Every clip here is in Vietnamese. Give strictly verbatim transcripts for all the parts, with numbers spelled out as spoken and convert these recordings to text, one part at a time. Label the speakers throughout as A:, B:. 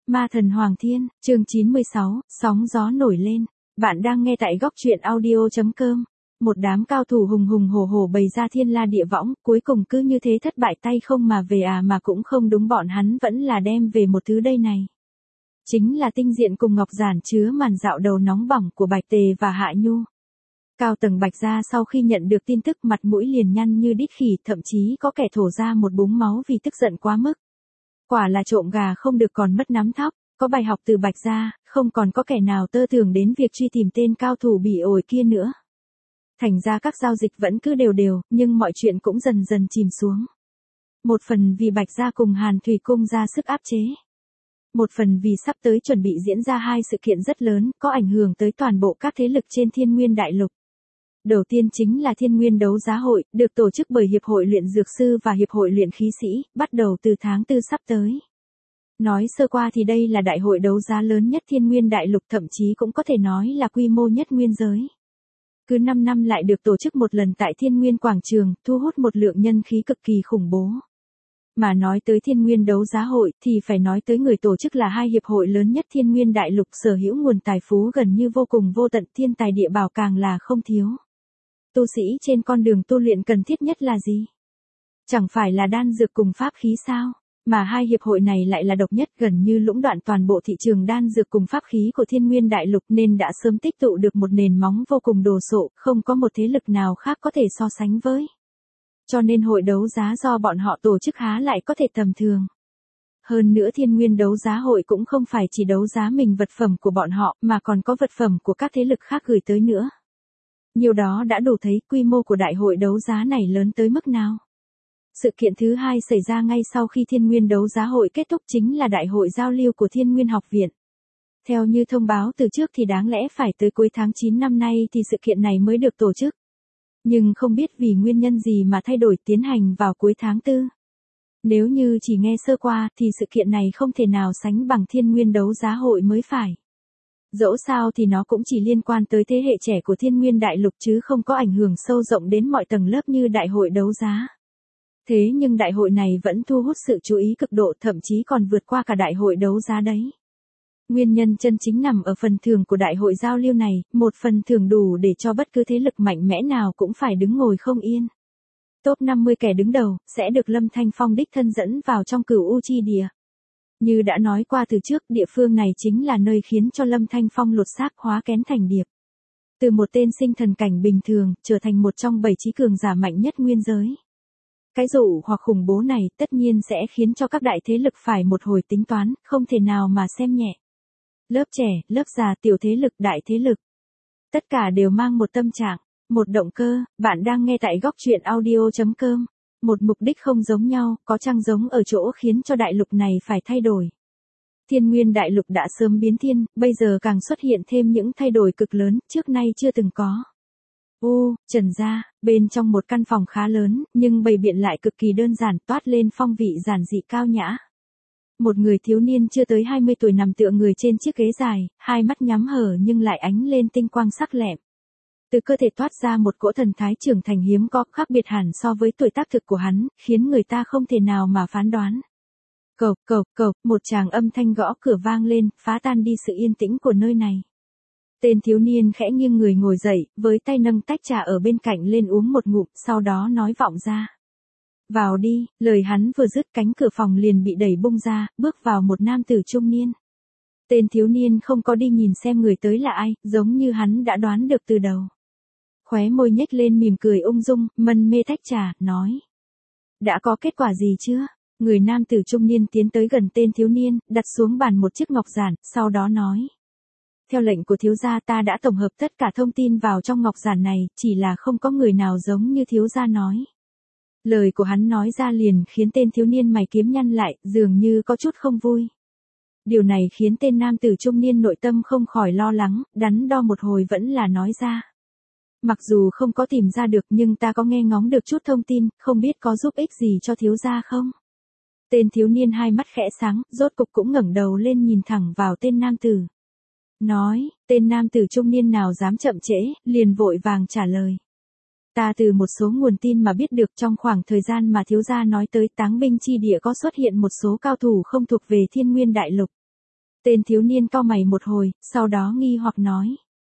A: Ma thần Hoàng Thiên, chương chín mươi sáu, sóng gió nổi lên. Bạn đang nghe tại góc truyện audio.com. Một đám cao thủ hùng hùng hổ hổ bày ra thiên la địa võng, cuối cùng cứ như thế thất bại tay không mà về à mà cũng không đúng, bọn hắn vẫn là đem về một thứ đây này. Chính là tinh diện cùng ngọc giản chứa màn dạo đầu nóng bỏng của Bạch Tề và Hạ Nhu. Cao tầng Bạch gia sau khi nhận được tin tức mặt mũi liền nhăn như đít khỉ, thậm chí có kẻ thổ ra một búng máu vì tức giận quá mức. Quả là trộm gà không được còn mất nắm thóc, có bài học từ Bạch gia, không còn có kẻ nào tơ tưởng đến việc truy tìm tên cao thủ bị ổi kia nữa. Thành ra các giao dịch vẫn cứ đều đều, nhưng mọi chuyện cũng dần dần chìm xuống. Một phần vì Bạch gia cùng Hàn Thủy Cung ra sức áp chế. Một phần vì sắp tới chuẩn bị diễn ra hai sự kiện rất lớn, có ảnh hưởng tới toàn bộ các thế lực trên Thiên Nguyên Đại Lục. Đầu tiên chính là Thiên Nguyên Đấu Giá Hội, được tổ chức bởi Hiệp hội Luyện Dược Sư và Hiệp hội Luyện Khí Sĩ, bắt đầu từ tháng tư sắp tới. Nói sơ qua thì đây là đại hội đấu giá lớn nhất Thiên Nguyên Đại Lục, thậm chí cũng có thể nói là quy mô nhất nguyên giới. Cứ năm năm lại được tổ chức một lần tại Thiên Nguyên Quảng Trường, thu hút một lượng nhân khí cực kỳ khủng bố. Mà nói tới Thiên Nguyên Đấu Giá Hội thì phải nói tới người tổ chức là hai hiệp hội lớn nhất Thiên Nguyên Đại Lục, sở hữu nguồn tài phú gần như vô cùng vô tận, thiên tài địa bảo càng là không thiếu. Tu sĩ trên con đường tu luyện cần thiết nhất là gì? Chẳng phải là đan dược cùng pháp khí sao? Mà hai hiệp hội này lại là độc nhất, gần như lũng đoạn toàn bộ thị trường đan dược cùng pháp khí của Thiên Nguyên Đại Lục, nên đã sớm tích tụ được một nền móng vô cùng đồ sộ, không có một thế lực nào khác có thể so sánh với. Cho nên hội đấu giá do bọn họ tổ chức há lại có thể tầm thường. Hơn nữa Thiên Nguyên Đấu Giá Hội cũng không phải chỉ đấu giá mình vật phẩm của bọn họ, mà còn có vật phẩm của các thế lực khác gửi tới nữa. Nhiều đó đã đủ thấy quy mô của đại hội đấu giá này lớn tới mức nào. Sự kiện thứ hai xảy ra ngay sau khi Thiên Nguyên Đấu Giá Hội kết thúc chính là đại hội giao lưu của Thiên Nguyên Học Viện. Theo như thông báo từ trước thì đáng lẽ phải tới cuối tháng chín năm nay thì sự kiện này mới được tổ chức. Nhưng không biết vì nguyên nhân gì mà thay đổi tiến hành vào cuối tháng tư. Nếu như chỉ nghe sơ qua thì sự kiện này không thể nào sánh bằng Thiên Nguyên Đấu Giá Hội mới phải. Dẫu sao thì nó cũng chỉ liên quan tới thế hệ trẻ của Thiên Nguyên Đại Lục chứ không có ảnh hưởng sâu rộng đến mọi tầng lớp như đại hội đấu giá. Thế nhưng đại hội này vẫn thu hút sự chú ý cực độ, thậm chí còn vượt qua cả đại hội đấu giá đấy. Nguyên nhân chân chính nằm ở phần thưởng của đại hội giao lưu này, một phần thưởng đủ để cho bất cứ thế lực mạnh mẽ nào cũng phải đứng ngồi không yên. Top năm mươi kẻ đứng đầu, sẽ được Lâm Thanh Phong đích thân dẫn vào trong Cửu U Chi Địa. Như đã nói qua từ trước, địa phương này chính là nơi khiến cho Lâm Thanh Phong lột xác hóa kén thành điệp. Từ một tên sinh thần cảnh bình thường, trở thành một trong bảy trí cường giả mạnh nhất nguyên giới. Cái dụ hoặc khủng bố này tất nhiên sẽ khiến cho các đại thế lực phải một hồi tính toán, không thể nào mà xem nhẹ. Lớp trẻ, lớp già, tiểu thế lực, đại thế lực. Tất cả đều mang một tâm trạng, một động cơ. Bạn đang nghe tại góc truyện audio.com. Một mục đích không giống nhau, có chăng giống ở chỗ khiến cho đại lục này phải thay đổi. Thiên Nguyên Đại Lục đã sớm biến thiên, bây giờ càng xuất hiện thêm những thay đổi cực lớn, trước nay chưa từng có. U, Trần gia, bên trong một căn phòng khá lớn, nhưng bày biện lại cực kỳ đơn giản, toát lên phong vị giản dị cao nhã. Một người thiếu niên chưa tới hai mươi tuổi nằm tựa người trên chiếc ghế dài, hai mắt nhắm hở nhưng lại ánh lên tinh quang sắc lẹm. Từ cơ thể toát ra một cỗ thần thái trưởng thành hiếm có, khác biệt hẳn so với tuổi tác thực của hắn, khiến người ta không thể nào mà phán đoán. Cộc cộc cộc, một tràng âm thanh gõ cửa vang lên, phá tan đi sự yên tĩnh của nơi này. Tên thiếu niên khẽ nghiêng người ngồi dậy, với tay nâng tách trà ở bên cạnh lên uống một ngụm, sau đó nói vọng ra. Vào đi, lời hắn vừa dứt cánh cửa phòng liền bị đẩy bung ra, bước vào một nam tử trung niên. Tên thiếu niên không có đi nhìn xem người tới là ai, giống như hắn đã đoán được từ đầu. Khóe môi nhếch lên mỉm cười ung dung, mân mê tách trà, nói. Đã có kết quả gì chưa? Người nam tử trung niên tiến tới gần tên thiếu niên, đặt xuống bàn một chiếc ngọc giản, sau đó nói. Theo lệnh của thiếu gia ta đã tổng hợp tất cả thông tin vào trong ngọc giản này, chỉ là không có người nào giống như thiếu gia nói. Lời của hắn nói ra liền khiến tên thiếu niên mày kiếm nhăn lại, dường như có chút không vui. Điều này khiến tên nam tử trung niên nội tâm không khỏi lo lắng, đắn đo một hồi vẫn là nói ra. Mặc dù không có tìm ra được nhưng ta có nghe ngóng được chút thông tin, không biết có giúp ích gì cho thiếu gia không? Tên thiếu niên hai mắt khẽ sáng, rốt cục cũng ngẩng đầu lên nhìn thẳng vào tên nam tử. Nói, tên nam tử trung niên nào dám chậm trễ, liền vội vàng trả lời. Ta từ một số nguồn tin mà biết được trong khoảng thời gian mà thiếu gia nói tới Táng Binh Chi Địa có xuất hiện một số cao thủ không thuộc về Thiên Nguyên Đại Lục. Tên thiếu niên cau mày một hồi, sau đó nghi hoặc nói.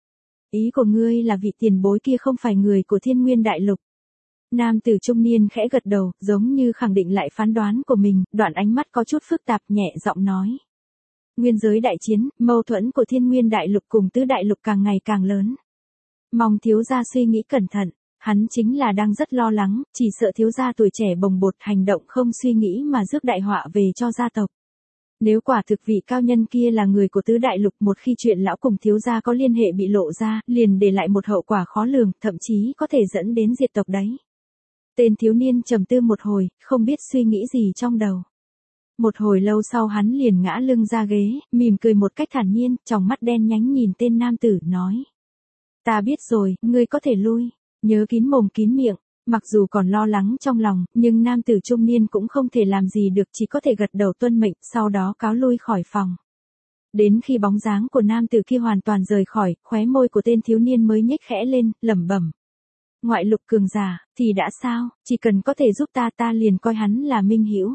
A: Ý của ngươi là vị tiền bối kia không phải người của Thiên Nguyên Đại Lục. Nam tử trung niên khẽ gật đầu, giống như khẳng định lại phán đoán của mình, đoạn ánh mắt có chút phức tạp nhẹ giọng nói. Nguyên giới đại chiến, mâu thuẫn của Thiên Nguyên Đại Lục cùng Tứ Đại Lục càng ngày càng lớn. Mong thiếu gia suy nghĩ cẩn thận, hắn chính là đang rất lo lắng, chỉ sợ thiếu gia tuổi trẻ bồng bột hành động không suy nghĩ mà rước đại họa về cho gia tộc. Nếu quả thực vị cao nhân kia là người của Tứ Đại Lục, một khi chuyện lão cùng thiếu gia có liên hệ bị lộ ra, liền để lại một hậu quả khó lường, thậm chí có thể dẫn đến diệt tộc đấy. Tên thiếu niên trầm tư một hồi, không biết suy nghĩ gì trong đầu. Một hồi lâu sau hắn liền ngã lưng ra ghế, mỉm cười một cách thản nhiên, tròng mắt đen nhánh nhìn tên nam tử, nói. Ta biết rồi, ngươi có thể lui, nhớ kín mồm kín miệng. Mặc dù còn lo lắng trong lòng, nhưng nam tử trung niên cũng không thể làm gì được, chỉ có thể gật đầu tuân mệnh, sau đó cáo lui khỏi phòng. Đến khi bóng dáng của nam tử kia hoàn toàn rời khỏi, khóe môi của tên thiếu niên mới nhếch khẽ lên, lẩm bẩm. Ngoại lục cường giả, thì đã sao, chỉ cần có thể giúp ta ta liền coi hắn là minh hữu.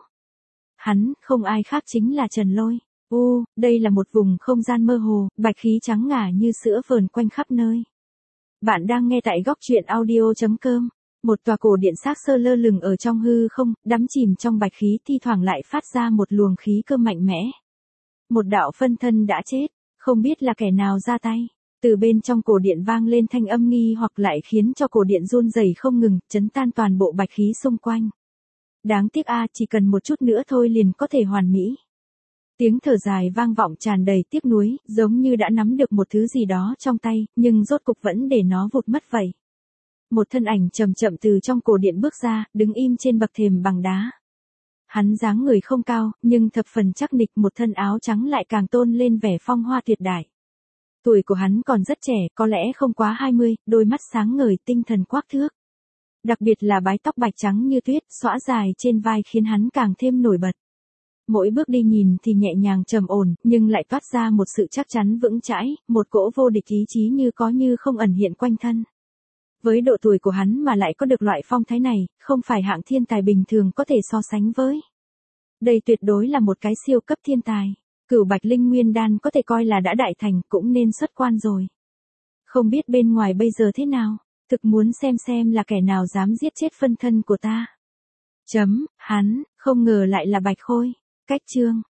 A: Hắn, không ai khác chính là Trần Lôi. U, đây là một vùng không gian mơ hồ, bạch khí trắng ngả như sữa vờn quanh khắp nơi. Bạn đang nghe tại góc truyện audio chấm com. Một tòa cổ điện xác xơ lơ lửng ở trong hư không, đắm chìm trong bạch khí, thi thoảng lại phát ra một luồng khí cơ mạnh mẽ. Một đạo phân thân đã chết, không biết là kẻ nào ra tay. Từ bên trong cổ điện vang lên thanh âm nghi hoặc lại khiến cho cổ điện run rẩy không ngừng, chấn tan toàn bộ bạch khí xung quanh. Đáng tiếc a, chỉ cần một chút nữa thôi liền có thể hoàn mỹ. Tiếng thở dài vang vọng tràn đầy tiếc nuối, giống như đã nắm được một thứ gì đó trong tay, nhưng rốt cục vẫn để nó vụt mất vậy. Một thân ảnh chậm chậm từ trong cổ điện bước ra, đứng im trên bậc thềm bằng đá. Hắn dáng người không cao, nhưng thập phần chắc nịch, một thân áo trắng lại càng tôn lên vẻ phong hoa tuyệt đại. Tuổi của hắn còn rất trẻ, có lẽ không quá hai mươi, đôi mắt sáng ngời, tinh thần quắc thước. Đặc biệt là bái tóc bạch trắng như tuyết, xõa dài trên vai khiến hắn càng thêm nổi bật. Mỗi bước đi nhìn thì nhẹ nhàng trầm ổn, nhưng lại toát ra một sự chắc chắn vững chãi, một cỗ vô địch ý chí như có như không ẩn hiện quanh thân. Với độ tuổi của hắn mà lại có được loại phong thái này, không phải hạng thiên tài bình thường có thể so sánh với. Đây tuyệt đối là một cái siêu cấp thiên tài. Cửu Bạch Linh Nguyên Đan có thể coi là đã đại thành, cũng nên xuất quan rồi. Không biết bên ngoài bây giờ thế nào, thực muốn xem xem là kẻ nào dám giết chết phân thân của ta. Chấm, hắn, không ngờ lại là Bạch Khôi. Cách chương.